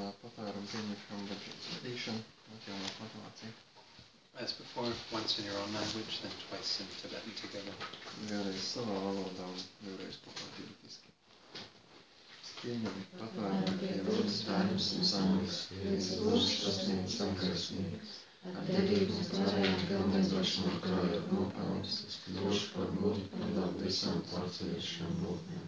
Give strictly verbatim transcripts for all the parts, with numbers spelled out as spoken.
patvērumu pieņemšanu, bet izskatīšanu, atjaunot motivāciju. As before, once in your own language, then twice in Tibetan together. Vēlreiz savā valodā un vēlreiz kopā tibetiski. Pieņem patvērumu pie manis darbus un sangas, viens lūdz sasniegt samkaisnīgs. Ar derību un pārējām pilnveidošanu krājot nopelnus, es kļūšu par muti padot visām pārceļošām būtnēm.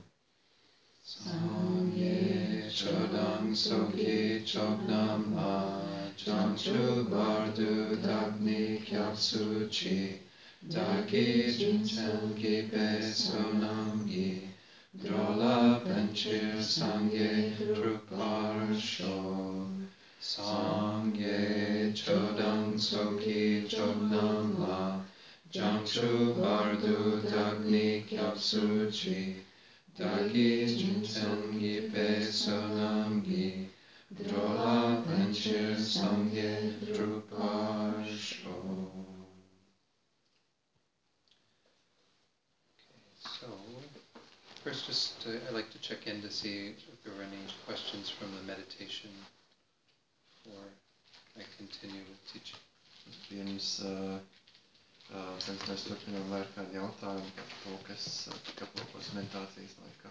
Sangye chodam soki choknam la, chanchu bardu dagni kyatsu chi, dagi jinchen ki pe sonam gi, drola penchir sangye druparsho. Sangye chodam soki choknam la, chanchu bardu dagni kyatsu chi, dagi jinchen gi pe sonam gi, drola penchir sangye druparsho. So, first just uh, I'd like to check in to see if there were any questions from the meditation before I continue with teaching. Pirms uh, uh, pirms mēs turpinām vērt kādu jautājumu par to, kas uh, tika aplūkots meditācijas laikā.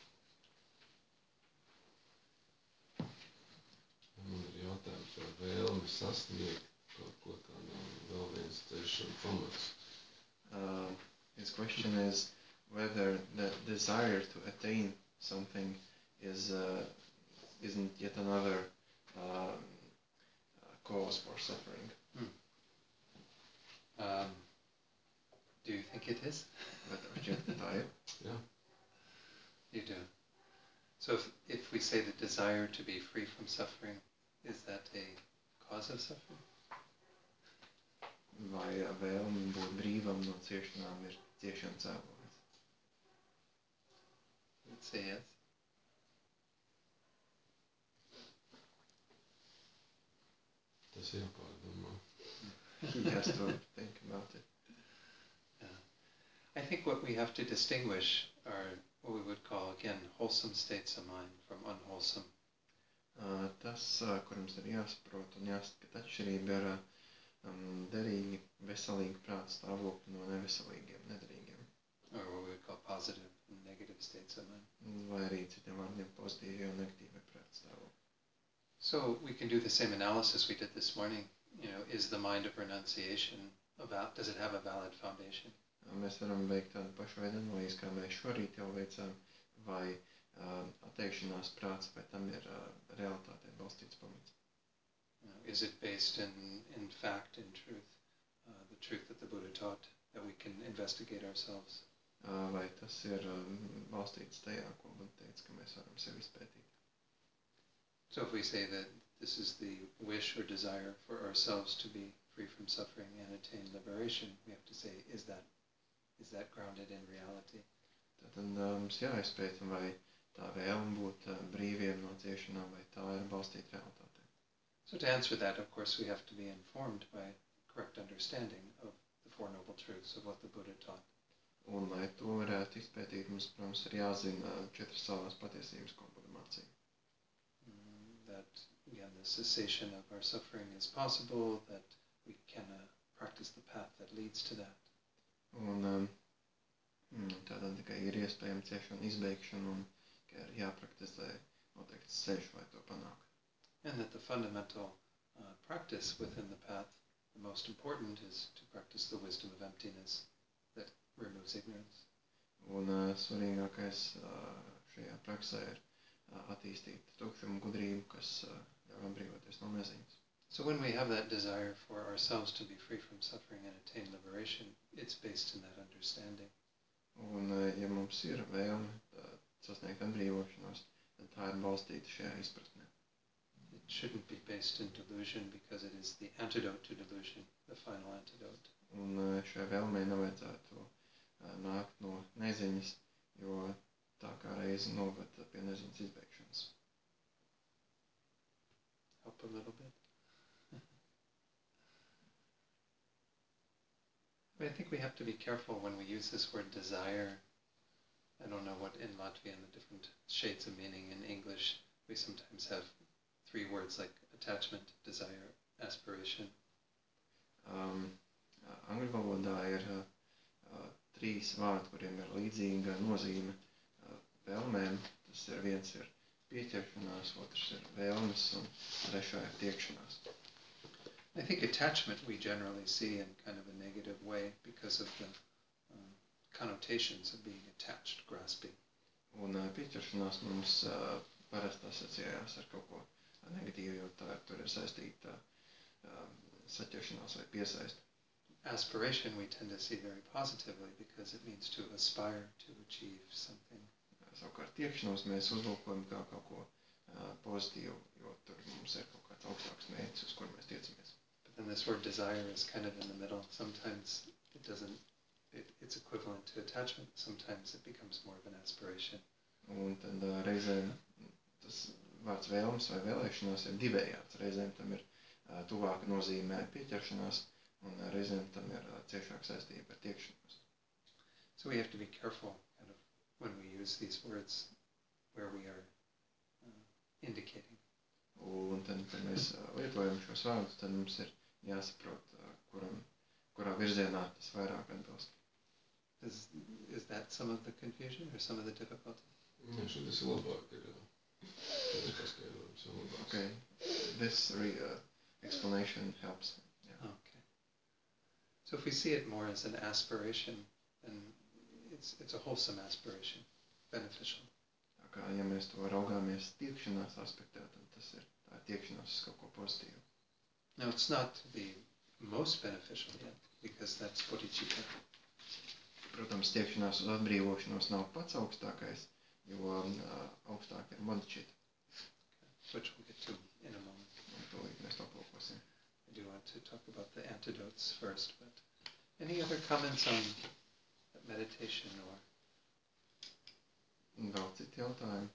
Man ir jautājums par vēlmi sasniegt kaut ko tādu, vēl viens ceļš un pamats. Uh, his question is whether the desire to attain something is uh, isn't yet another uh, cause for suffering. Hmm. Um, do you think it is? Vai tev šķiet, ka tā ir? Jā. You do. So if, if we say the desire to be free from suffering, is that a cause of suffering? Vai vēlme būt brīvam no ciešanām ir ciešana cēlonis? Let's say yes. Tas jāpārdomā. He has to think about it. Yeah. I think what we have to distinguish are what we would call, again, wholesome states of mind from unwholesome. Uh, tas, uh, kur mums ir jāsaprot un jāskat atšķirība ir um, derīgi, veselīgi prāta stāvokļi no neveselīgiem, nederīgiem. Or what we would call positive and negative states of mind. Vai arī citiem vārdiem pozitīvi un negatīvi prāta stāvokļi. So we can do the same analysis we did this morning. You know, is the mind of renunciation about, does it have a valid foundation? Uh, mēs varam veikt tādu pašu veidu analīzi, kā mēs šorīt jau veicām, vai uh, atteikšanās prāts, vai tam ir uh, realitātē balstīts pamats. You know, is it based in, in fact, in truth, uh, the truth that the Buddha taught, that we can investigate ourselves? Uh, vai tas ir um, balstīts tajā, ko Buddha teica, ka mēs varam sevi izpētīt. So if we say that this is the wish or desire for ourselves to be free from suffering and attain liberation, we have to say, is that is that grounded in reality? Tad mums jāizpēta, vai tā vēlme būt uh, brīviem no ciešanām, vai tā ir balstīta realitātē. So to answer that, of course, we have to be informed by correct understanding of the Four Noble Truths, of what the Buddha taught. Un, lai to varētu izpētīt, mums, protams, ir jāzina četras savās patiesības, ko Buddha mācīja. Mm, that, again, the cessation of our suffering is possible, that we can uh, practice the path that leads to that. Un um, tādā tikai ir iespējama ciešana izbeigšana un ka ir jāpraktizē noteikts ceļš, lai to panāktu. And that the fundamental uh, practice within the path, the most important, is to practice the wisdom of emptiness that removes ignorance. Un uh, svarīgākais uh, šajā praksē ir uh, attīstīt tukšumu gudrību, kas uh, ļauj atbrīvoties no neziņas. So when we have that desire for ourselves to be free from suffering and attain liberation, it's based in that understanding. Un, uh, ja mums ir vēlme uh, sasniegt atbrīvošanos, tad tā ir balstīta šajā izpratnē. It shouldn't be based in delusion because it is the antidote to delusion, the final antidote. Un uh, šai vēlmei nevajadzētu uh, nākt no neziņas, jo tā kā reize novada pie neziņas izbeigšanas. Help a little bit. I mean, I think we have to be careful when we use this word desire. I don't know what in Latvian the different shades of meaning. In English, we sometimes have three words like attachment, desire, aspiration. Um, angļu valodā ir uh, trīs vārdi, kuriem ir līdzīga nozīme uh, vēlmēm. Tas ir viens ir pieķeršanās, otrs ir vēlmes, un trešā ir tiekšanās. I think attachment we generally see in kind of a negative way because of the um, connotations of being attached, grasping. Un uh, pieķeršanās mums uh, parasti asociējās ar kaut ko negatīvu, jo tā tur ir saistīta uh, saķeršanās vai piesaist. Aspiration we tend to see very positively because it means to aspire to achieve something. Savukārt tiekšanos mēs uzlūkojam kā kaut ko uh, pozitīvu, jo tur mums ir kaut kāds augstāks mērķis, uz kur mēs tiecamies. But then this word desire is kind of in the middle. Sometimes it doesn't, it, it's equivalent to attachment. Sometimes it becomes more of an aspiration. Un tad uh, reizēm tas vārds vēlmes vai vēlēšanās ir divējāds. Reizēm tam ir uh, tuvāka nozīmē pieķeršanās, un uh, reizēm tam ir uh, ciešāka saistība ar tiekšanos. So we have to be careful kind of when we use these words where we are uh, indicating. Un tad, kad mēs uh, lietojam šos vārdus, tad mums ir jāsaprot, uh, kuram, kurā virzienā tas vairāk atbilst. Is, is that some of the confusion or some of the difficulty? Jā, šodien ir labāk, ir, šodien ir paskaidrojums, jau labāk. Okay, this re, uh, explanation helps. Yeah. Okay. So if we see it more as an aspiration, then it's, it's a wholesome aspiration, beneficial. Tā kā, ja mēs to raugāmies tiekšanās aspektā, tad tas ir tā tiekšanās uz kaut ko pozitīvu. Now it's not the most beneficial yet, because that's bodhicitta. Protams, tiekšanās uz atbrīvošanos nav pats augstākais, jo uh, augstāk ir bodhicitta. Which we'll get to in a moment. Un tūlīt mēs to aplūkosim. I do want to talk about the antidotes first, but any other comments on meditation or? Vēl citi jautājumi?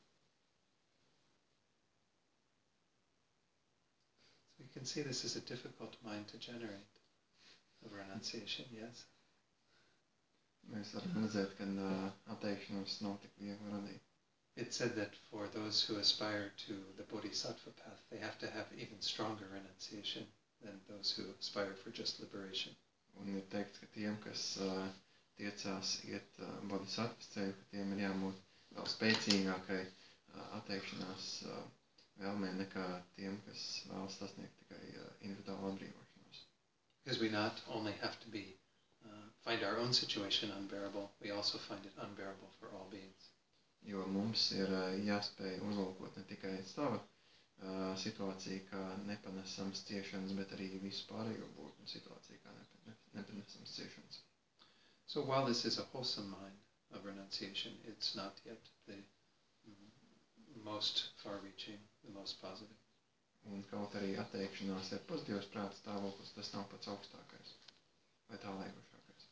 So you can see this is a difficult mind to generate, of renunciation, yes? Mēs varam redzēt, ka uh, atteikšanos nav tik viegli radīt. It said that for those who aspire to the bodhisattva path, they have to have even stronger renunciation than those who aspire for just liberation. Un ir teikts, ka tiem, kas uh, tiecās iet uh, bodhisattvas ceļu, ka tiem ir jābūt vēl spēcīgākai uh, atteikšanās uh, vēlmē nekā tiem, kas vēlas sasniegt tikai uh, individuālu atbrīvošanos. Because we not only have to be uh, find our own situation unbearable, we also find it unbearable for all beings. Jo mums ir uh, jāspēj uzlūkot ne tikai sava uh, situācija kā nepanesams ciešanas, bet arī visu pārējo būtņu situāciju kā nepa, nepanesams ciešanas. So while this is a wholesome mind of renunciation, it's not yet the mm, most far-reaching, the most positive. Un kaut arī atteikšanās ir pozitīvs prāta stāvoklis, tas nav pats augstākais vai tālējošākais.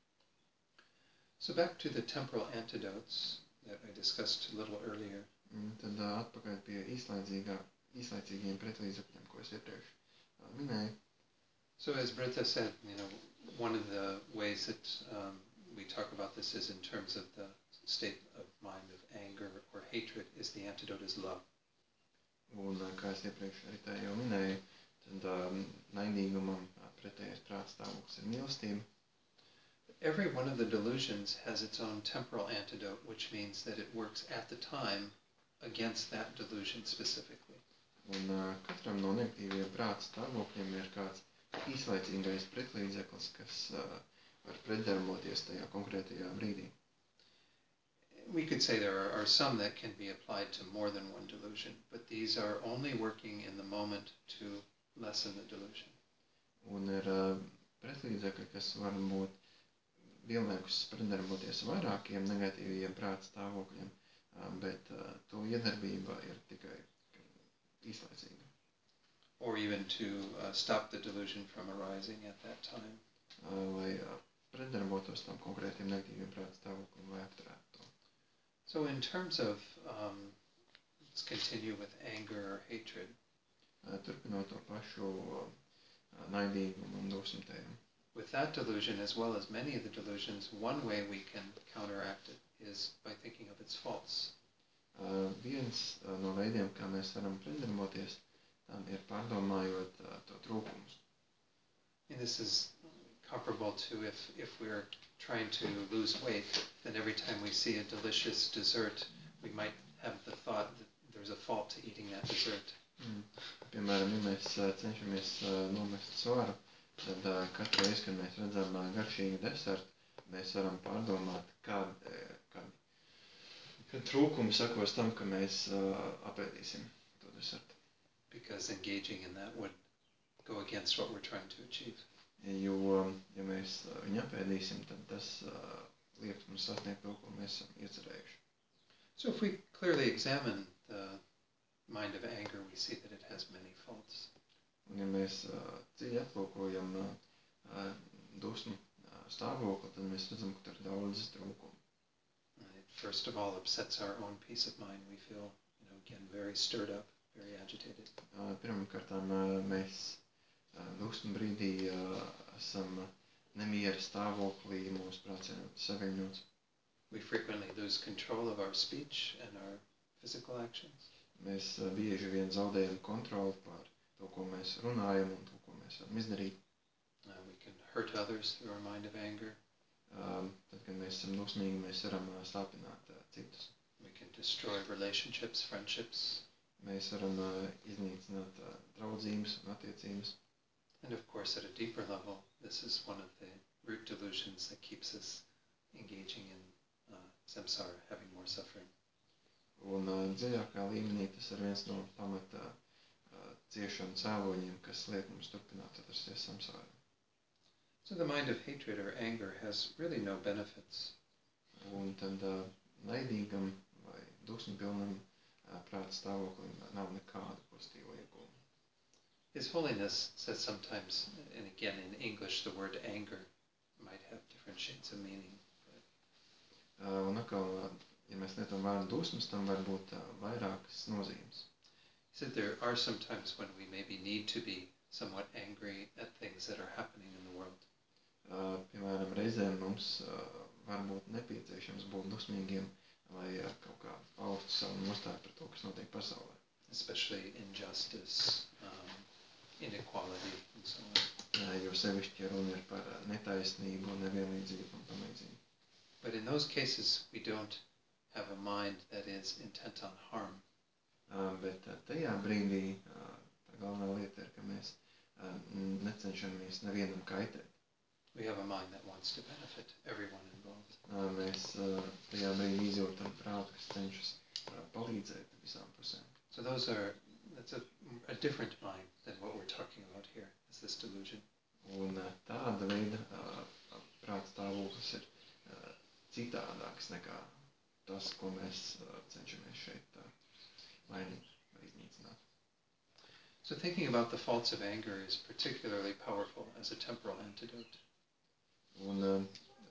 So back to the temporal antidotes that I discussed a little earlier. Un tad uh, atpakaļ pie īslaicīgiem pretlīdzekļiem, ko es iepriekš uh, minēju. So as Britta said, you know, one of the ways that um, we talk about this is in terms of the state of mind of anger or hatred is the antidote is love. Un kā es iepriekš arī tā jau minēju, tad um, naidīgumam pretējais prāta stāvoklis ir mīlestība. Every one of the delusions has its own temporal antidote, which means that it works at the time against that delusion specifically. Un uh, katram no negatīviem prāta stāvokļiem ir kāds īslaicīgais pretlīdzeklis, kas uh, var pretdarboties tajā konkrētajā brīdī. We could say there are, are some that can be applied to more than one delusion, but these are only working in the moment to lessen the delusion. Un ir uh, pretlīdzekļi, kas var būt vienlaikus pretdarboties vairākiem negatīviem prāta stāvokļiem, uh, bet uh, to iedarbība ir tikai īslaicīga. Or even to uh, stop the delusion from arising at that time. Uh, lai uh, pretdarbotos tam konkrētiem negatīviem prāta stāvokļiem vai apturētu to. So in terms of, um, let's continue with anger or hatred. Uh, turpinot to pašu uh, naidīgumu un dusmtējumu. With that delusion, as well as many of the delusions, one way we can counteract it is by thinking of its faults. Uh, viens uh, no veidiem, kā mēs varam pretdarboties tam ir pārdomājot uh, to trūkumus. And this is comparable to if, if we're trying to lose weight, then every time we see a delicious dessert, we might have the thought that there's a fault to eating that dessert. Mm. Piemēram, ja mēs uh, cenšamies uh, nomest svaru, tad uh, katru reizi, kad mēs redzam uh, garšīgu desertu, mēs varam pārdomāt, kād, kād, kād trūkumi sakos tam, ka mēs uh, apēdīsim to desertu. Because engaging in that would go against what we're trying to achieve. Jo, ja mēs uh, viņu apēdīsim, tad tas uh, liek mums sasniegt to, ko mēs esam iecerējuši. So if we clearly examine the mind of anger, we see that it has many faults. Un ja mēs uh, dziļi aplūkojam uh, dusmu uh, stāvokli, tad mēs redzam, ka tur ir daudz trūkumu. It first of all upsets our own peace of mind. We feel, you know, again, very stirred up, very agitated. Uh, Pirmkārtām uh, mēs uh, dusmu brīdī uh, esam nemiera stāvoklī, mūsu prāts ir saviņots. We frequently lose control of our speech and our physical actions. Mēs uh, bieži vien zaudējam kontroli pār to, ko mēs runājam un to, ko mēs varam izdarīt. Uh, we can hurt others through our mind of anger. Um, tad, kad mēs esam dusmīgi, mēs varam uh, sāpināt uh, citus. We can destroy relationships, friendships. Mēs varam uh, iznīcināt uh, draudzības un attiecības. And of course, at a deeper level, this is one of the root delusions that keeps us engaging in uh, samsara, having more suffering. Un uh, dziļākā līmenī tas ir viens no pamata uh, ciešanu cēloņiem, kas liek mums turpināt atrasties samsārā. So the mind of hatred or anger has really no benefits. Un tad uh, naidīgam vai dusmu pilnam uh, prāta stāvoklim nav nekāda pozitīva iegūma. His Holiness says sometimes, and again in English, the word anger might have different shades of meaning. But Uh, un atkal, uh, ja mēs lietojam vārdu dusmas, tam var būt uh, vairākas nozīmes. he said there are some times when we maybe need to be somewhat angry at things that are happening in the world. Uh, piemēram, reizēm mums uh, var būt nepieciešams būt dusmīgiem, lai uh, kaut kā paustu savu nostāju par to, kas notiek pasaulē. Especially injustice, um, inequality, and so on. Uh, jo sevišķi, ja runa ir par uh, netaisnību, nevienlīdzību un tam līdzīgi. But in those cases, we don't have a mind that is intent on harm. Uh, bet uh, tajā brīdī uh, tā galvenā lieta ir, ka mēs uh, necenšamies nevienam kaitēt. We have a mind that wants to benefit everyone involved. Uh, mēs uh, tajā brīdī izjūtam prātu, kas cenšas uh, palīdzēt visām pusēm. So those are, that's a, a different mind than what we're talking about here, is this delusion. Un uh, tāda veida uh, prāta stāvoklis ir uh, citādāks nekā tas, ko mēs uh, cenšamies šeit uh, mainīt vai iznīcināt. So thinking about the faults of anger is particularly powerful as a temporal antidote. Un, uh,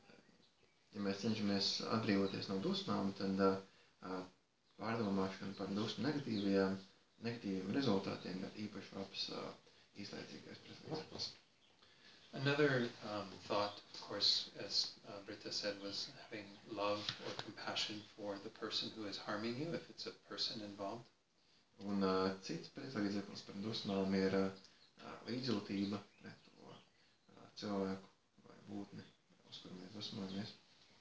ja mēs cenšamies atbrīvoties no dusmām, tad uh, uh, pārdomāšana par dusmu negatīvajām, negatīviem rezultātiem ir īpaši labs uh, īslaicīgais pretlīdzeklis. Another um, thought, of course, as uh, Britta said, was having love or compassion for the person who is harming you, if it's a person involved. Un uh, cits pretlīdzeklis par dusmām ir uh, līdzjūtība pret to uh, cilvēku vai būtni, uz kuru mēs dusmojamies.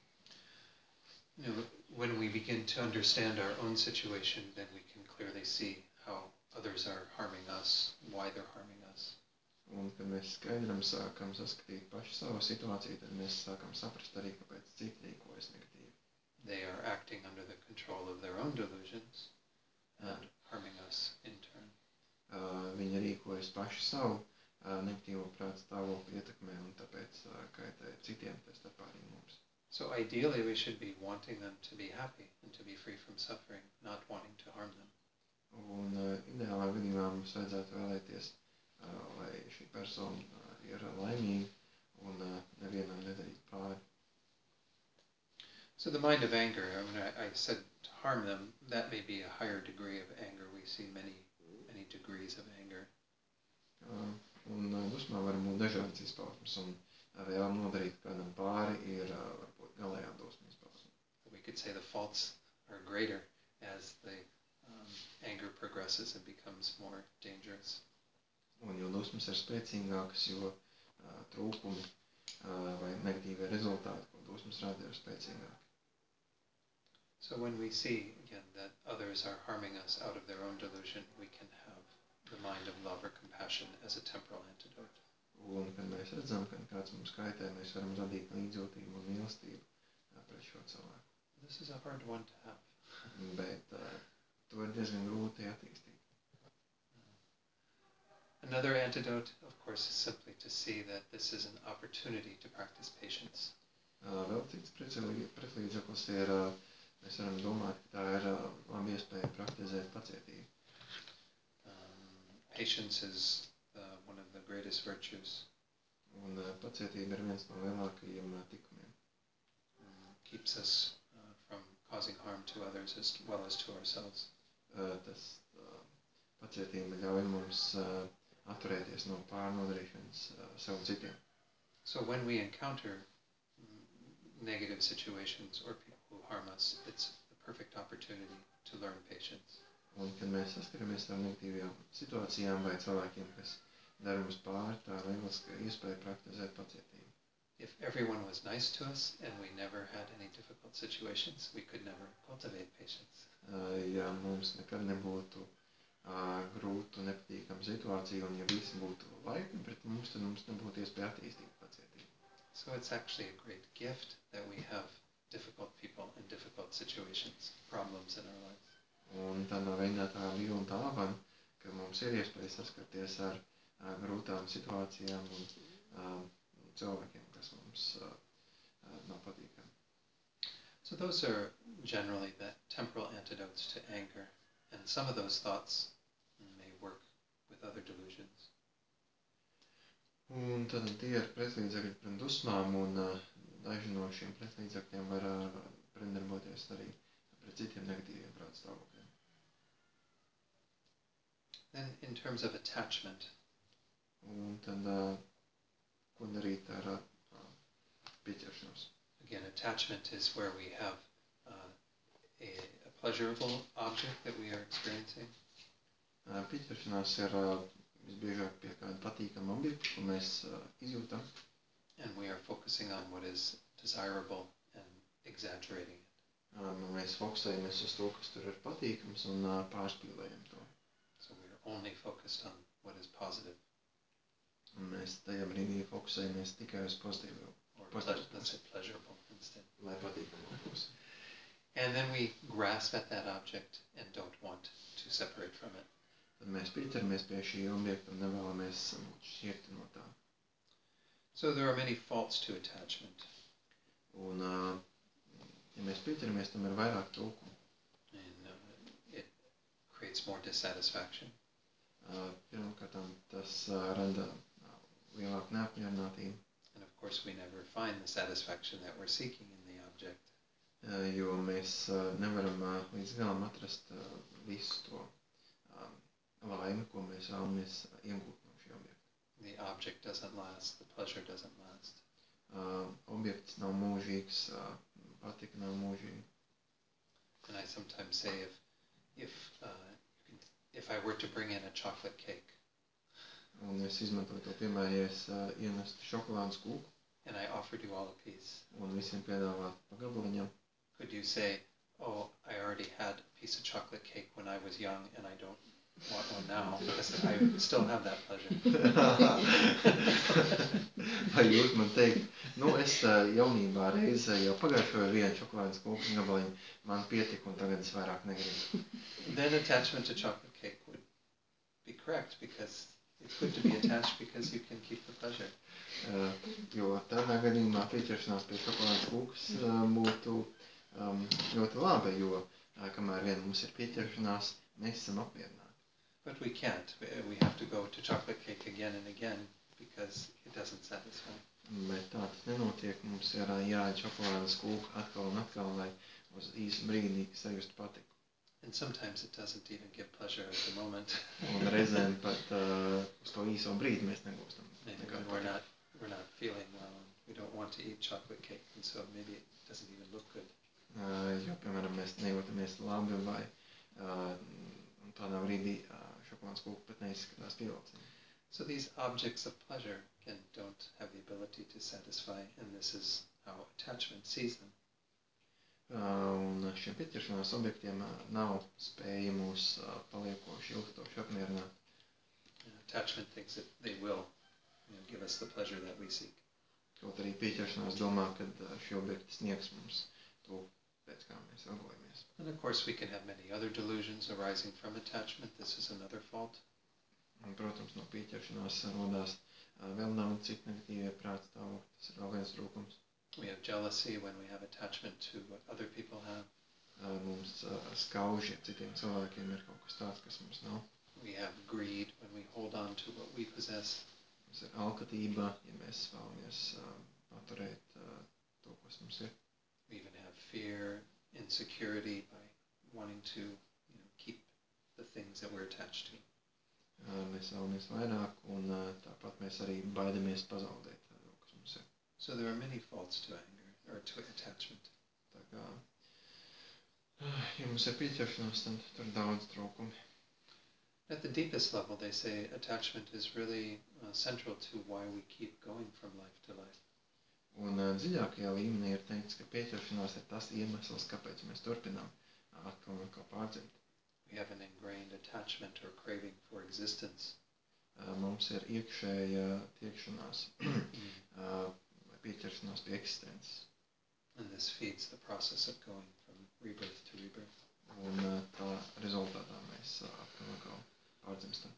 You know, when we begin to understand our own situation, then we can clearly see how others are harming us, why they're harming us. Un, kad mēs skaidram sākam saskatīt pašu savu situāciju, tad mēs sākam saprast arī, kāpēc citi rīkojas negatīvi. They are acting under the control of their own delusions and harming us in turn. Uh, viņi rīkojas paši savu uh, negatīvo prāta stāvokli ietekmē un tāpēc uh, kaitē citiem, tā starpā arī mums. So ideally we should be wanting them to be happy and to be free from suffering, not wanting to harm them. Un uh, ideālā gadījumā mums vajadzētu vēlēties, uh, lai šī persona uh, ir laimīga un uh, nevienam nedarīt pāri. So the mind of anger, I mean, I, I said to harm them, that may be a higher degree of anger. We see many, many degrees of anger. Uh, un uh, dusmā var būt dažādas izpausmes, un uh, vēlam nodarīt kādam pāri ir uh, varbūt galējā dusmu izpausme. We could say the faults are greater as the um, anger progresses and becomes more dangerous. Un jo dusmas ir spēcīgākas, jo uh, trūkumi uh, vai negatīvie rezultāti, ko dusmas rada, ir spēcīgāki. So when we see, again, that others are harming us out of their own delusion, we can have the mind of love or compassion as a temporal antidote. Un, kad mēs redzam, ka kāds mums kaitē, mēs varam radīt līdzjūtību un mīlestību uh, pret šo cilvēku. This is a hard one to have. Bet uh, to ir diezgan grūti attīstīt. Another antidote, of course, is simply to see that this is an opportunity to practice patience. Uh, vēl cits pretlīdzeklis ir, uh, mēs varam domāt, ka tā ir uh, laba iespēja praktizēt pacietību. Um, patience is uh, one of the greatest virtues. Un uh, pacietība ir viens no lielākajiem uh, tikumiem. Um, keeps us uh, from causing harm to others as well as to ourselves. Uh, tas uh, pacietība ļauj mums uh, atturēties no pārnodarīšanas uh, sev un citiem. So when we encounter negative situations or people who harm us, it's the perfect opportunity to learn patience. Un, kad mēs saskaramies ar negatīvajām situācijām vai cilvēkiem, kas dara mums pāri, tā ir lieliska iespēja praktizēt pacietību. If everyone was nice to us and we never had any difficult situations, we could never cultivate patience. Uh, ja mums nekad nebūtu uh, grūtu, nepatīkamu situāciju, un ja visi būtu laipni pret mums, tad mums nebūtu iespēja attīstīt pacietību. So it's actually a great gift that we have difficult people in difficult situations, problems in our lives. Un tādā veidā tā ir liela dāvana, ka mums ir iespēja saskarties ar uh, grūtām situācijām un uh, cilvēkiem, kas mums uh, uh, nav patīkami. So those are generally the temporal antidotes to anger, and some of those thoughts may work with other delusions. Un tad tie ir pretlīdzekļi pret dusmām, un uh, daži no šiem pretlīdzekļiem var uh, pretdarboties arī pret citiem negatīviem prātstāvokļiem. Then in terms of attachment. Un tad, uh, ko darīt ar uh, pieķeršanos? Again, attachment is where we have uh, a, a pleasurable object that we are experiencing. Uh, pieķeršanās ir uh, visbiežāk pie kāda patīkama objekta, ko mēs uh, izjūtam. And we are focusing on what is desirable and exaggerating it. Uh, mēs fokusējamies uz to, kas tur ir patīkams, un uh, pārspīlējam to. So we are only focused on what is positive. Un mēs tajā brīdī fokusējamies tikai uz pozitīvo. Or ple- let's say pleasurable instead. Lai patīkamo pusi. And then we grasp at that object and don't want to separate from it. Tad mēs pieķeramies pie šī objekta un nevēlamies būt šķirti no tā. So there are many faults to attachment. Un, uh, ja mēs pieķeramies, tam ir vairāk trūkumu. And uh, it creates more dissatisfaction. Uh, pirmkārt, tas uh, rada uh, lielāku neapmierinātību. And of course we never find the satisfaction that we're seeking in the object. Uh, jo mēs uh, nevaram uh, līdz galam atrast uh, visu to um, laimi, ko mēs vēlamies uh, iegūt no šī objekta. The object doesn't last, the pleasure doesn't last. Uh, objekts nav mūžīgs, uh, patika nav mūžīga. And I sometimes say if if uh, you can, if I were to bring in a chocolate cake Un es izmantoju to piemēru, ja es uh, ienestu šokolādes kūku and I offered you all a piece, un visiem piedāvātu pa gabaliņam, could you say, oh, I already had a piece of chocolate cake when I was young and I don't want one now because I still have that pleasure. vai jūs man teikt, nu es uh, jaunībā reiz uh, jau pagājušoju vienu šokolādes kūku gabaliņu, man pietika un tagad es vairāk negribu. Then attachment to chocolate cake would be correct because it's good to be attached because you can keep the pleasure. Uh, jo tādā gadījumā pieķeršanās pie šokolādes kūkas uh, būtu um, ļoti labi, jo uh, kamēr vien mums ir pieķeršanās, mēs esam apmierināti. But we can't. We have to go to chocolate cake again and again because it doesn't satisfy. Bet tā tas nenotiek, mums ir uh, jāēd šokolādes kūka atkal un atkal, lai uz īsu brīdi sajustu patiku. And sometimes it doesn't even give pleasure at the moment. Un reizēm pat uh, uz to īso brīdi mēs negūstam Maybe nekādu when we're patiku. not we're not feeling well and we don't want to eat chocolate cake and so maybe it doesn't even look good. Uh, jo, piemēram, mēs nejūtamies labi vai uh, Un tādā brīdī šokolādes kūka pat neizskatās pievilcīgi. So these objects of pleasure, again, don't have the ability to satisfy, and this is how attachment sees them. Un šiem pieķeršanās objektiem nav spēja mūs paliekoši ilgstoši apmierināt. Attachment thinks that they will, you know, give us the pleasure that we seek. Kaut arī pieķeršanās domā, ka šie objekti sniegs mums to, pēc kā mēs ilgojamies. And of course we can have many other delusions arising from attachment. This is another fault. Un, protams, no pieķeršanās rodās vēl nav cik negatīvie prātstāvokļi. Tas ir vēl viens trūkums. We have jealousy when we have attachment to what other people have. Mums skauži ar citiem cilvēkiem ir kaut kas tāds, kas mums nav. We have greed when we hold on to what we possess. Mums ir alkatība, ja mēs vēlamies paturēt to, kas mums ir. We even have fear, insecurity by wanting to, you know, keep the things that we're attached to. Mēs vēlamies vairāk, un tāpat mēs arī baidamies pazaudēt to, kas mums ir. So there are many faults to anger, or to attachment. Tā kā, ja mums ir pieķeršanās, tad tur ir daudz trūkumi. At the deepest level, they say attachment is really uh, central to why we keep going from life to life. Un dziļākajā līmenī ir teikts, ka pieķeršanās ir tas iemesls, kāpēc mēs turpinām atkal un atkal pārdzimt. We have an ingrained attachment or craving for existence. Mums ir iekšēja tiekšanās, pieķeršanās pie eksistences. And this feeds the process of going from rebirth to rebirth. Un tā rezultātā mēs atkal un atkal pārdzimstam.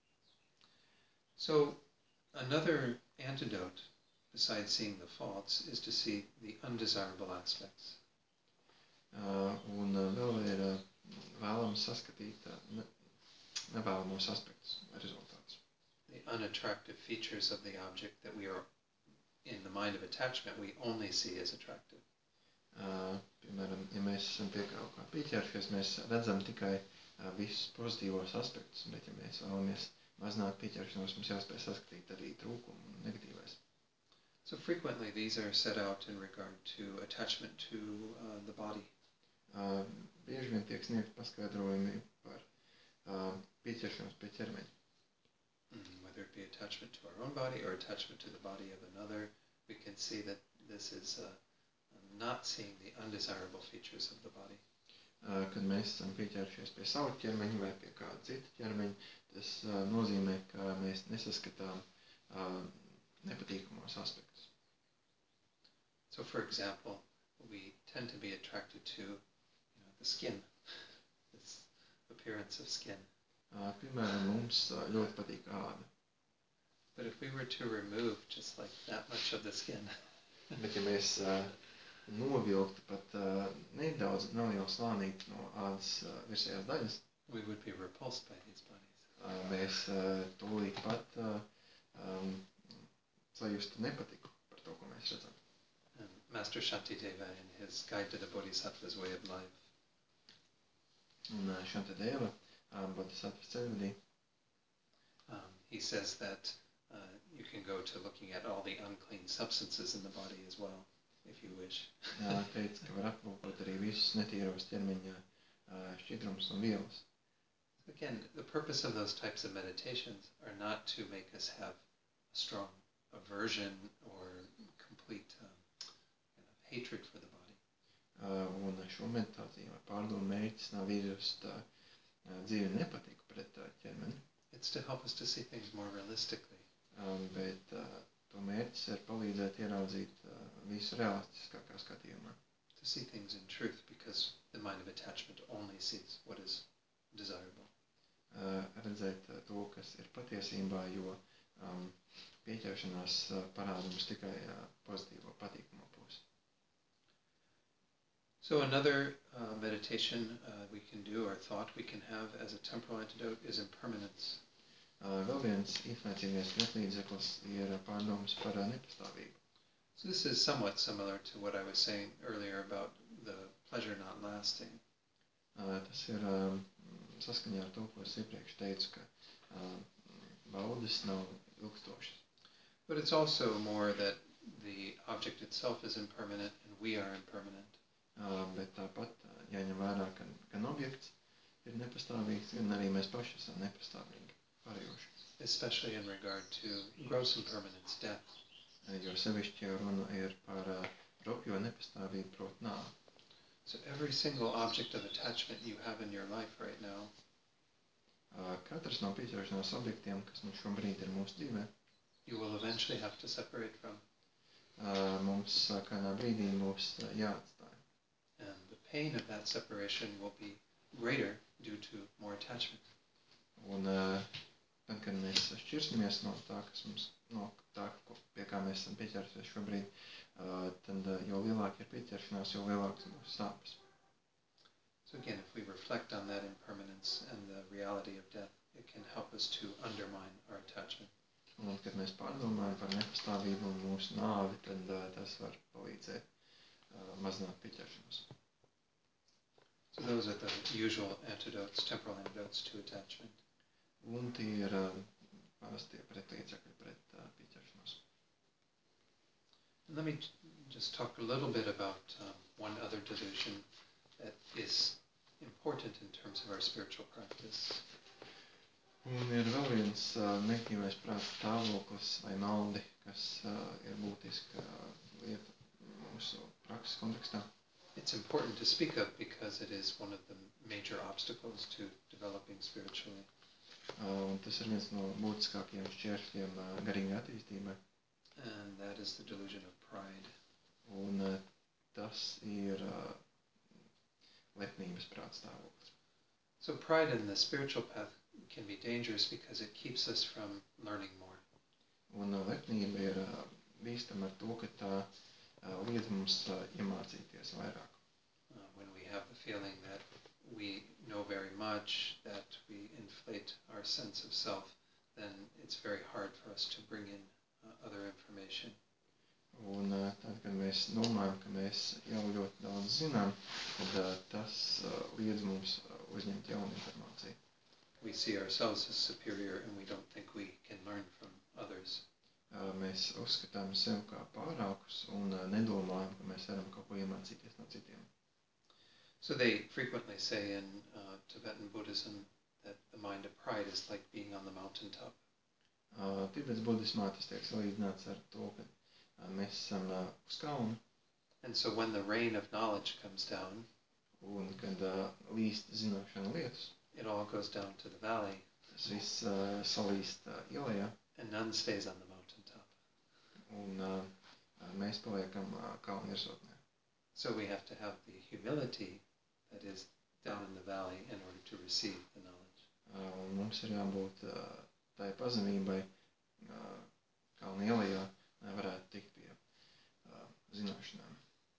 So another antidote, besides seeing the faults, is to see the undesirable aspects. Uh, un vēl ir uh, vēlams saskatīt uh, ne, nevēlamos aspektus vai rezultātus. The unattractive features of the object that we are, in the mind of attachment, we only see as attractive. Uh, piemēram, ja mēs esam pie kaut kā pieķēršies, mēs redzam tikai uh, visus pozitīvos aspektus, bet ja mēs vēlamies mazināt pieķeršanos, mums jāspēj saskatīt arī trūkumu un negatīvais. So frequently these are set out in regard to attachment to uh, the body. Uh, bieži vien tiek sniegt paskaidrojumi par uh, pieķeršanos pie ķermeņa. Mm, whether it be attachment to our own body or attachment to the body of another, we can see that this is uh, not seeing the undesirable features of the body. Uh, kad mēs esam pieķēršies pie savu ķermeņa vai pie kāda cita ķermeņa, tas uh, nozīmē, ka mēs nesaskatām uh, nepatīkamos aspektus. So for example, we tend to be attracted to, you know, the skin, this appearance of skin. Uh, piemēram, mums uh, ļoti patīk āda. But if we were to remove just like that much of the skin, Bet ja mēs uh, novilktu pat uh, nedaudz nelielu slānīti no ādas uh, virsējās daļas, we would be repulsed by these bodies. uh, mēs uh, tūlīt pat uh, um, sajustu nepatiku par to, ko mēs redzam. And Master Shantideva, in his Guide to the Bodhisattva's Way of Life, Un uh, Shantideva, um, Bodhisattvas ceļvedī, um, he says that uh, you can go to looking at all the unclean substances in the body as well, if you wish. uh, teica, ka var aplūkot arī visus netīros ķermeņa uh, šķidrumus un vielas. Again, the purpose of those types of meditations are not to make us have a strong aversion or complete um, kind of hatred for the body. Uh, un šo meditāciju vai pārdomu mērķis nav izjust uh, dzīvi nepatiku pret uh, ķermeni, It's to help us to see things more realistically. um, bet uh, to mērķis ir palīdzēt ieraudzīt uh, visu realistiskākā skatījumā. To see things in truth, because the mind of attachment only sees what is desirable. Uh, redzēt uh, to, kas ir patiesībā, jo um, pieķeršanās uh, parāda mums tikai uh, pozitīvo, patīkamo pusi. So another uh, meditation uh, we can do, or thought we can have as a temporal antidote, is impermanence. Uh, vēl viens īslaicīgais pretlīdzeklis ir pārdomas par uh, nepastāvību. So this is somewhat similar to what I was saying earlier about the pleasure not lasting. Uh, tas ir um, saskaņā ar to, ko es iepriekš teicu, ka uh, baudas nav ilgstošas. But it's also more that the object itself is impermanent and we are impermanent. Uh, bet tāpat uh, jāņem vērā gan, gan objekts, ir nepastāvīgs, gan arī mēs paši esam nepastāvīgi, pārējoši. Especially in regard to gross impermanence, death. Jo sevišķi jau runa ir par uh, rupjo nepastāvību, prot nāvi. So every single object of attachment you have in your life right now, uh, katrs no pieķeršanās objektiem, kas mums šobrīd ir mūsu dzīvē, you will eventually have to separate from. Uh, mums uh, kādā brīdī mūs uh, jāatstāj. And the pain of that separation will be greater due to more attachment. Un uh, tad, kad mēs šķirsimies no tā, kas mums, no tā, pie kā mēs esam pieķērusies šobrīd, uh, tad uh, jo lielāka ir pieķeršanās, jo lielāks būs sāpes. So again, if we reflect on that impermanence and the reality of death, it can help us to undermine our attachment. Un, kad mēs pārdomājam par nepastāvību un mūsu nāvi, tad uh, tas var palīdzēt uh, mazināt pieķeršanos. So those are the usual antidotes, temporal antidotes to attachment. Un tie ir uh, parastie pretlīdzekļi pret uh, pieķeršanos. Let me just talk a little bit about um, one other delusion that is important in terms of our spiritual practice. Un ir vēl viens uh, negatīvais prāta stāvoklis vai maldi, kas uh, ir būtiska uh, lieta mūsu prakses kontekstā. It's important to speak of because it is one of the major obstacles to developing spiritually. Uh, un tas ir viens no būtiskākajiem šķēršļiem uh, garīgai attīstībai. And that is the delusion of pride. Un uh, tas ir uh, lepnības prāta stāvoklis. So pride in the spiritual path can be dangerous because it keeps us from learning more. Un uh, lepnība ir uh, bīstama ar to, ka tā uh, liedz mums uh, iemācīties vairāk. Uh, when we have the feeling that we know very much, that we inflate our sense of self, then it's very hard for us to bring in uh, other information. Un uh, tad, kad mēs domājam, ka mēs jau ļoti daudz zinām, tad uh, tas uh, liedz mums uh, uzņemt jaunu informāciju. We see ourselves as superior and we don't think we can learn from others. Uh, mēs uzskatām sevi kā pārākus un uh, nedomājam, ka mēs varam kaut ko iemācīties no citiem. So they frequently say in uh, Tibetan Buddhism that the mind of pride is like being on the mountaintop. Uh, Tibets budismā tas tiek salīdzināts ar to, ka uh, mēs esam uh, uz kalna. And so when the rain of knowledge comes down, un kad uh, līst zināšana lietus, it all goes down to the valley. Tas viss uh, salīst uh, ielējā. And none stays on the mountaintop. Un uh, mēs paliekam uh, kalna virsotnē. So we have to have the humility that is down in the valley in order to receive the knowledge. Uh, un mums ir jābūt uh, tai pazemībai uh, kalna ielējā, lai varētu tikt pie uh, zināšanām.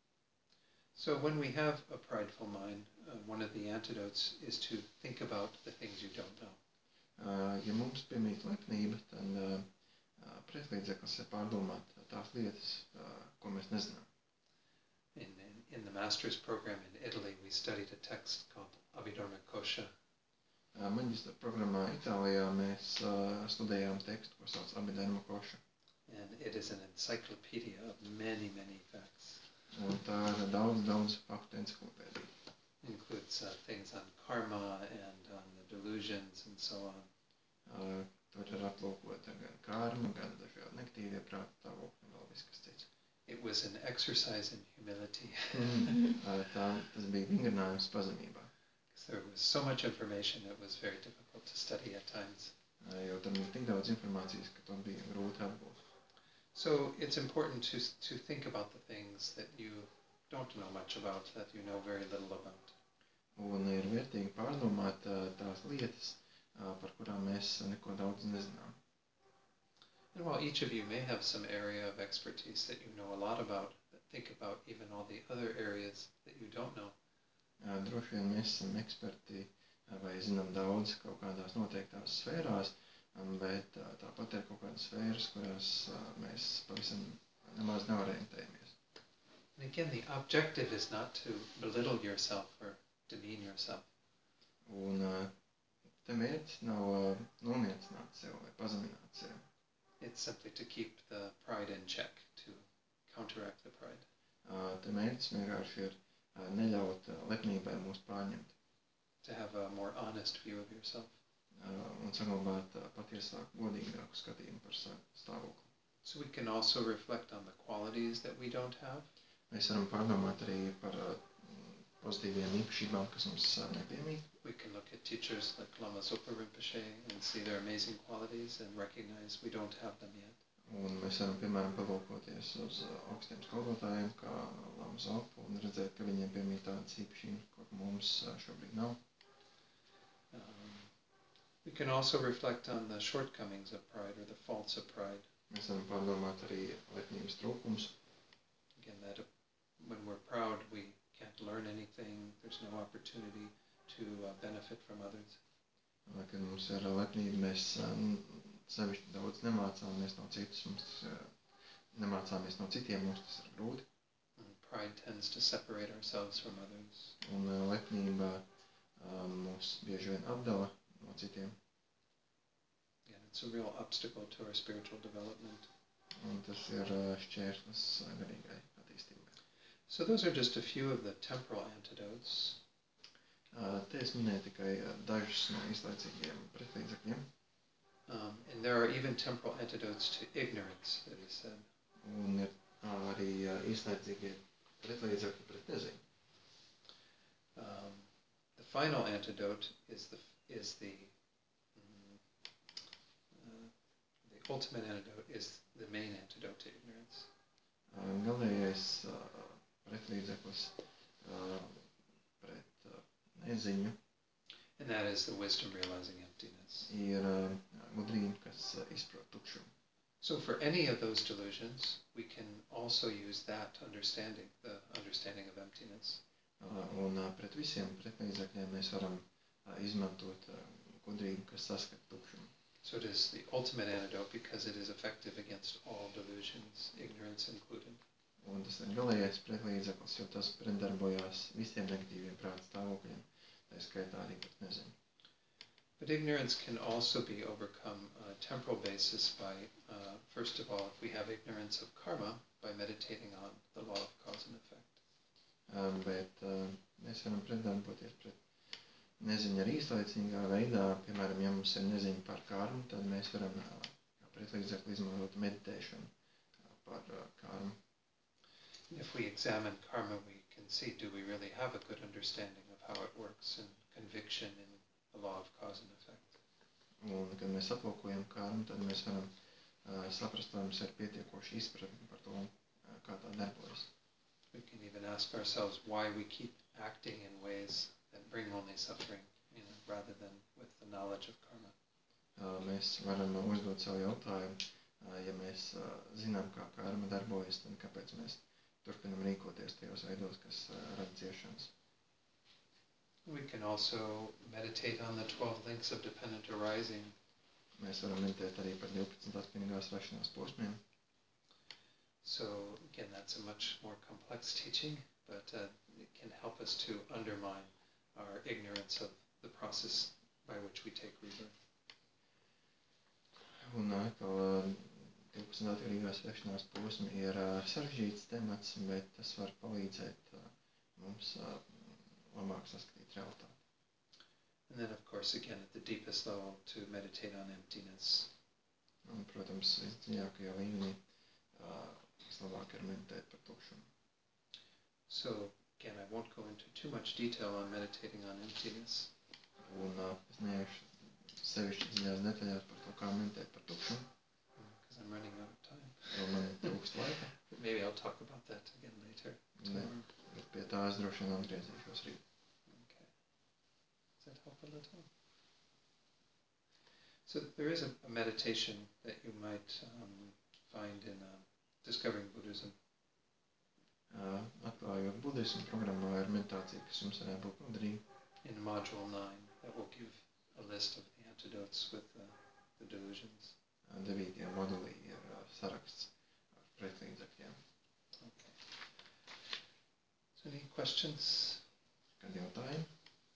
So when we have a prideful mind, uh, one of the antidotes is to think about the things you don't know. Uh, ja mums piemīt lepnība, tad uh, pretlīdzeklis ir pārdomāt tās lietas, uh, ko mēs nezinām. In, in, in the master's program in Italy, we studied a text called Abhidharma Kosha. Uh, maģistra programmā Itālijā mēs uh, studējām tekstu, ko sauc Abhidharma Kosha. And it is an encyclopedia of many, many facts. Un tā ir daudz, daudz faktu enciklopēdija. Includes uh, things on karma and on the delusions and so on. Uh, tur ir aplūkota gan karma, gan dažādi negatīvie prāta stāvokļi un vēl viss kas cits. It was an exercise in humility. uh, tā, tas bija vingrinājums pazemībā. There was so much information, it was very difficult to study at times. Uh, jo tur bija tik daudz informācijas, ka to bija grūti apgūt. So it's important to, to think about the things that you don't know much about, that you know very little about. Un ir vērtīgi pārdomāt uh, tās lietas, uh, par kurām mēs neko daudz nezinām. And while each of you may have some area of expertise that you know a lot about, but think about even all the other areas that you don't know. Uh, droši vien mēs esam eksperti uh, vai zinām daudz kaut kādās noteiktās sfērās, um, bet uh, tāpat ir kaut kādas sfēras, kurās uh, mēs pavisam nemaz neorientējamies. And again, the objective is not to belittle yourself or demean yourself. Un uh, te mērķis nav uh, noniecināt sevi vai pazemināt sevi. It's simply to keep the pride in check, to counteract the pride. Uh, te mērķis vienkārši ir uh, neļaut uh, lepnībai mūs pārņemt. to have a more honest view of yourself. Uh, un saglabāt uh, patiesāku, godīgāku skatījumu par savu stāvokli. So we can also reflect on the qualities that we don't have. Mēs varam pārdomāt arī par uh, pozitīviem īpašībām, kas mums uh, nepiemīt. We can look at teachers like Lama Zopa Rinpoche and see their amazing qualities and recognize we don't have them yet. Un mēs varam, piemēram, palūkoties uz uh, augstiem skolotājiem, kā Lama Zopa, un redzēt, ka viņiem piemīt tādas īpašības, ko mums uh, šobrīd nav. Um, we can also reflect on the shortcomings of pride or the faults of pride. Mēs varam pārdomāt arī lepnības trūkumus. Again, that when we're proud, we can't learn anything. There's no opportunity to uh, benefit from others. Kad mums ir lepnība, mēs uh, sevišķi daudz nemācāmies no citus, mums uh, nemācāmies no citiem, mums tas ir grūti. And pride tends to separate ourselves from others. Un uh, lepnība uh, mūs bieži vien atdala no citiem. And it's a real obstacle to our spiritual development. Un tas ir uh, šķērslis uh, garīgai attīstībai. So those are just a few of the temporal antidotes. Uh, te es minēju tikai uh, dažus no īslaicīgiem pretlīdzekļiem. Um, and there are even temporal antidotes to ignorance, that is said. Un ir uh, arī uh, īslaicīgie pretlīdzekļi pret neziņu. Um, the final antidote is the is the um, uh, the ultimate antidote is the main antidote to ignorance. Uh, galējais uh, pretlīdzeklis uh, pret uh, neziņu And that is the wisdom realizing emptiness. ir uh, gudrība, kas uh, izprot tukšumu. So for any of those delusions, we can also use that understanding, the understanding of emptiness. Uh, un uh, pret visiem pretlīdzekļiem mēs varam uh, izmantot uh, gudrību, kas saskata tukšumu. So it is the ultimate antidote because it is effective against all delusions, ignorance included. Un tas ir galējais pretlīdzeklis, jo tas pretdarbojās visiem negatīviem prāta stāvokļiem, tā skaitā arī pret neziņu. But ignorance can also be overcome on a temporal basis by, uh, first of all, if we have ignorance of karma, by meditating on the law of cause and effect. Uh, bet uh, mēs varam pretdarboties pret neziņu arī īslaicīgā veidā. Piemēram, ja mums ir neziņa par karmu, tad mēs varam uh, pretlīdzekli izmantot meditēšanu uh, par uh, karmu. And if we examine karma, we can see, do we really have a good understanding of how it works and conviction in the law of cause and effect. Un, kad mēs aplūkojam karmu, tad mēs varam uh, saprast, vai mums ir pietiekoši izpratni par to, uh, kā tā darbojas. We can even ask ourselves why we keep acting in ways that bring only suffering, you know, rather than with the knowledge of karma. Uh, mēs varam uzdot savu jautājumu, uh, ja mēs uh, zinām, kā karma darbojas, tad kāpēc mēs turpinam rīkoties tajos veidos, kas uh, rada ciešanas. We can also meditate on the twelve links of dependent arising. Mēs varam meditēt arī par divpadsmit atpakaļīgās rašanās posmiem. So again, that's a much more complex teaching, but uh, it can help us to undermine our ignorance of the process by which we take rebirth. Un atkal divpadsmit atpakaļīgās rašanās posmi ir uh, sarežģīts temats, bet tas var palīdzēt uh, mums uh, labāk saskatīt realitāti. And then, of course, again, at the deepest level, to meditate on emptiness. Un, protams, visdziļākajā līmenī uh, vislabāk ir meditēt par tukšumu. So, again, I won't go into too much detail on meditating on emptiness. Un uh, es neiešu sevišķi dziļās detaļās par to, kā meditēt par tukšumu, Because I'm running out of time. jo man trūkst laika. But maybe I'll talk about that again later. Ne, bet pie tā es droši vien atgriezīšos rīt. Okay. Does that help a little? So there is a, a meditation that you might um, find in uh, Discovering Buddhism. Uh, atklājot budismu programmā ir meditācija, kas jums varētu būt noderīga. In module nine, that will give a list of the antidotes with uh, the delusions. Uh, devītajā modulī ir uh, saraksts ar pretlīdzekļiem. Okay. So any questions? Kad jautājumi?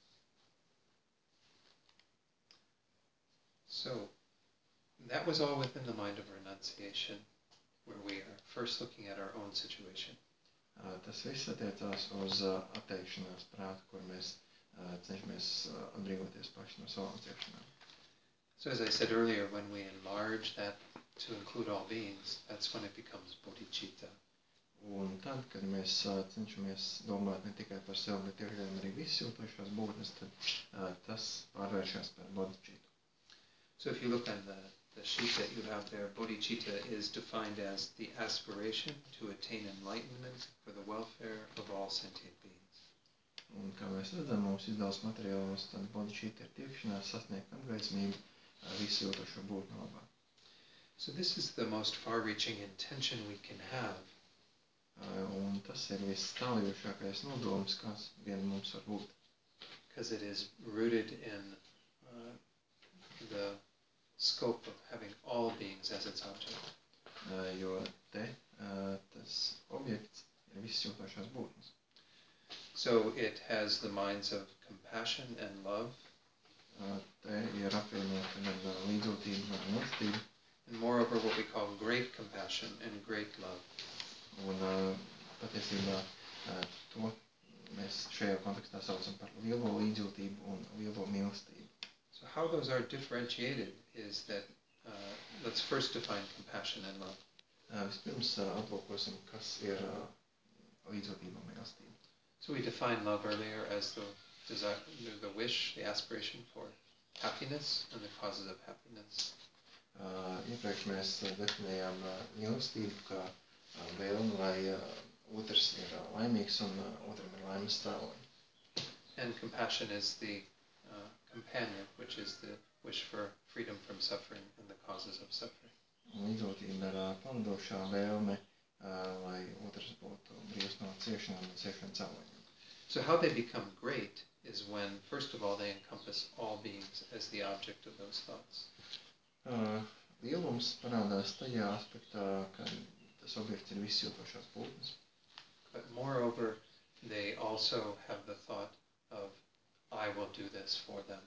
So that was all within the mind of renunciation, where we are first looking at our own situation. Uh, tas viss attiecās uz uh, atteikšanās prātu, kur mēs cenšamies atbrīvoties paši no savām ciešanām. So as I said earlier, when we enlarge that to include all beings, that's when it becomes bodhicitta. Un tad, kad mēs cenšamies domāt ne tikai par sevi, bet iekļaujam arī visu jūtošās būtnes, tad tas pārvēršas par bodhicitu. So if you look on the, the sheet that you have there, bodhicitta is defined as the aspiration to attain enlightenment for the welfare of all sentient beings. Un kā mēs redzam, mums izdevās materiālos, tad bodhicitta ir tiekšanās sasniegt apgaismību visu jūtošo būtņu labā. So this is the most far-reaching intention we can have. Un tas ir viss tālījošākais nodoms, kas vien mums var būt. Because it is rooted in uh, the scope of having all beings as its object. Uh, jo te uh, tas objekts ir viss jūtošās būtnes. So it has the minds of compassion and love. Uh, te ir apvienota gan līdzjūtība, gan mīlestība. And moreover, what we call great compassion and great love. Un uh, patiesībā uh, to mēs šajā kontekstā saucam par lielo līdzjūtību un lielo mīlestību. So how those are differentiated is that, uh, let's first define compassion and love. Uh, vispirms uh, aplūkosim, kas ir uh, līdzjūtība un mīlestība. So we defined love earlier as the desire, the wish, the aspiration for happiness and the causes of happiness. Uh, iepriekš mēs uh, definējām uh, mīlestību kā uh, vēlmi, lai uh, otrs ir uh, laimīgs un uh, otram ir laimes stāvokļi. And compassion is the uh, companion, which is the wish for freedom from suffering and the causes of suffering. Un līdzjūtība ir uh, pavadošā vēlme, uh, lai otrs būtu brīvs no ciešanām un ciešanu cēloņiem. So how they become great is when, first of all, they encompass all beings as the object of those thoughts. Uh, lielums parādās tajā aspektā, ka tas objekts ir visjūtošās būtnes. But moreover, they also have the thought of, I will do this for them.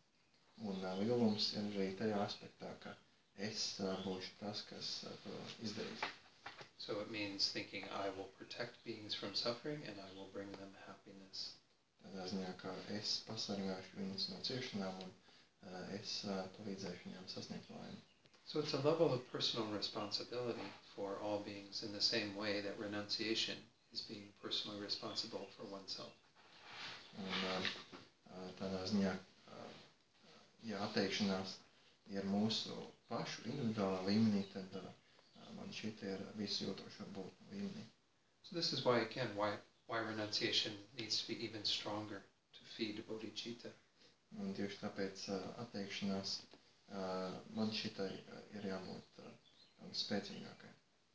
Un uh, lielums ir arī tajā aspektā, ka es uh, būšu tas, kas uh, to izdarīs. So it means thinking, I will protect beings from suffering and I will bring them happiness. Tādā ziņā, ka es pasargāšu viņus no ciešanām un uh, es uh, palīdzēšu viņiem sasniegt laimi. So it's a level of personal responsibility for all beings in the same way that renunciation is being personally responsible for oneself. Un uh, tādā ziņā, uh, ja atteikšanās ir mūsu pašu individuālā līmenī, tad uh, man šķiet ir visu jūtošo būtņu līmenī. So this is why, again, why, why renunciation needs to be even stronger to feed bodhicitta. Un tieši tāpēc uh, atteikšanās uh, bodhicittai uh, ir jābūt uh, spēcīgākai.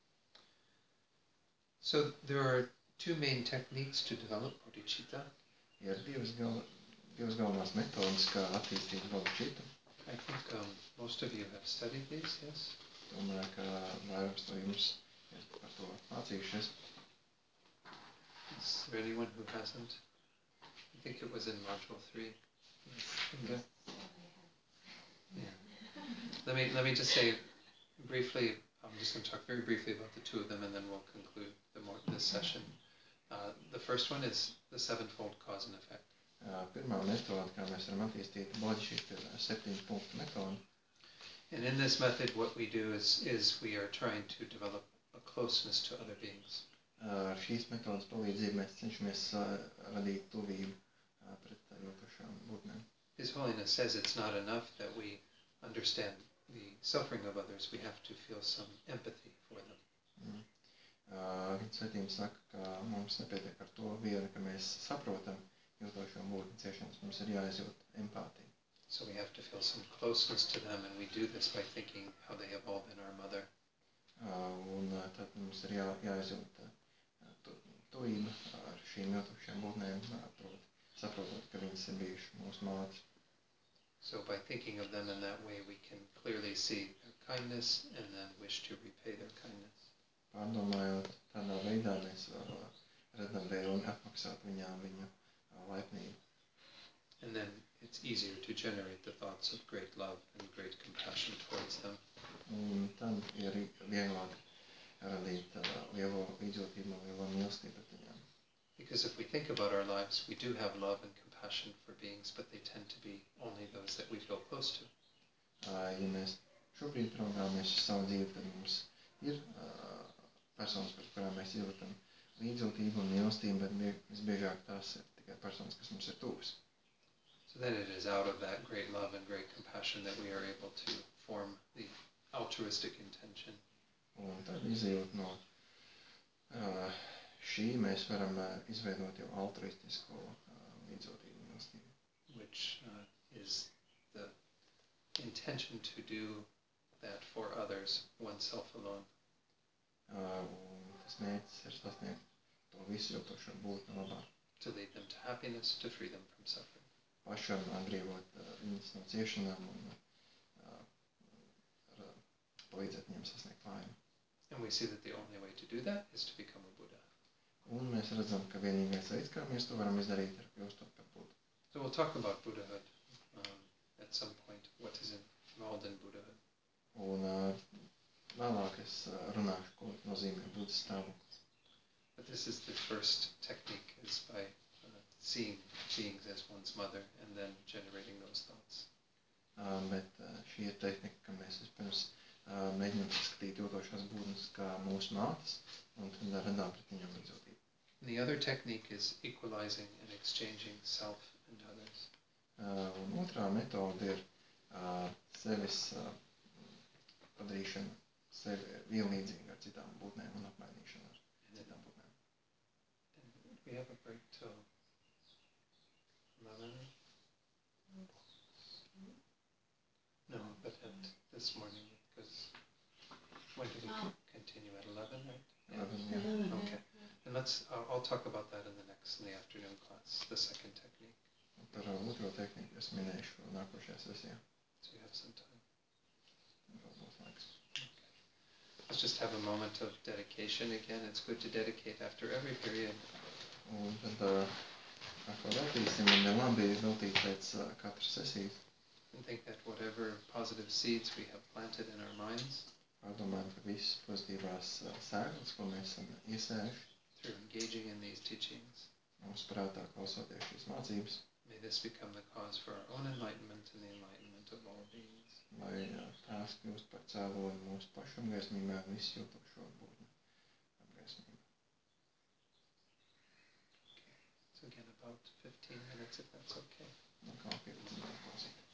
So there are two main techniques to develop bodhicitta. Ir divas, gal, divas galvenās metodas, kā attīstīt bodhicitu. I think um, most of you have studied these, yes? Domāju, ka vairums no jums ir par to mācījušies. Is there anyone who hasn't? I think it was in module three. Yeah. Yeah. Let me let me just say briefly. I'm just going to talk very briefly about the two of them, and then we'll conclude the more, this session. Uh, the first one is the sevenfold cause and effect. Uh, pirmā metode, kā mēs varam attīstīt bodhicitu, ir septiņu punktu metode. And in this method, what we do is is we are trying to develop a closeness to other beings. Ar uh, šīs metodas palīdzību mēs cenšamies uh, radīt tuvību uh, pret uh, jūtošām būtnēm. His Holiness says it's not enough that we understand the suffering of others. We have to feel some empathy for them. Mm. Uh, Viņa svētība saka, ka mums nepietiek ar to vienu, ka mēs saprotam jūtošo būtņu ciešanas. Mums ir jāizjūt empātija. So we have to feel some closeness to them, and we do this by thinking how they have all been our mother. Uh, un uh, tad mums ir jā, jāizjūt uh, tuvība ar šīm jūtošajām būtnēm, uh, proti, saprotot, ka viņas ir bijušas mūsu mātes. So by thinking of them in that way, we can clearly see their kindness and then wish to repay their kindness. Pārdomājot, tādā veidā mēs uh, redzam vēlmi atmaksāt viņām viņu uh, laipnību. And then it's easier to generate the thoughts of great love and great compassion towards them. Un tad ir vieglāk radīt uh, lielo līdzjūtību un lielo mīlestību pret viņām. Because if we think about our lives, we do have love and compassion compassion for beings, but they tend to be only those that we feel close to. Uh, ja mēs šobrīd raugāmies uz savu dzīvi, tad mums ir uh, personas, par kurām mēs jūtam līdzjūtību un mīlestību, bet visbiežāk tās ir tikai personas, kas mums ir tuvas. So then it is out of that great love and great compassion that we are able to form the altruistic intention. Un tad izjūt no uh, šī mēs varam uh, izveidot jau altruistisko uh, līdzjūtību un mīlestību. Which uh, is the intention to do that for others, oneself alone. Uh, un tas mērķis ir sasniegt to visu jūtošo būt labāk. To lead them to happiness, to free them from suffering. Pašam atbrīvot uh, viņus no ciešanām un uh, ar, palīdzēt viņiem sasniegt laimi. And we see that the only way to do that is to become a Buddha. Un mēs redzam, ka vienīgais veids, kā mēs to varam izdarīt, ir kļūstot par Budu. So we'll talk about Buddhahood um, at some point, what is involved in Buddhahood. Un uh, vēlāk es uh, runāšu, ko nozīmē Budas stāvoklis. But this is the first technique, is by uh, seeing beings as one's mother and then generating those thoughts. Uh, bet uh, šī ir tehnika, ka mēs vispirms uh, mēģinām skatīt jūtošās būtnes kā mūsu mātes, un tad radām pret viņām līdzjūtību. And the other technique is equalizing and exchanging self and others. Uh, un otrā metode ir uh, sevis uh, padarīšana sevi vienlīdzīga ar citām būtnēm un apmainīšana ar citām būtnēm. And we have a break till eleven. No, but at this morning, because when do we Oh. continue at eleven, right? eleven, yeah. Okay. And let's, uh, I'll talk about that in the next, in the afternoon class, the second technique. Un par uh, otro tehniku es minēšu nākošajā sesijā. So you have some time. Vēl būs laiks. Let's just have a moment of dedication again. It's good to dedicate after every period. Un tad uh, atkal veltīsim, un ir labi veltīt pēc uh, katras sesijas. And think that whatever positive seeds we have planted in our minds, Pārdomājam par visas pozitīvās uh, sēklas, ko mēs esam iesējuši through engaging in these teachings, mūsu prātā, klausoties šīs mācības, may this become the cause for our own enlightenment and the enlightenment of all beings. lai uh, tās kļūst par cēloņu mūsu pašu apgaismībā un visu jūtošo būtņu apgaismībā. So again, about fifteen minutes, if that's okay. Un kā piecdesmit klausīt.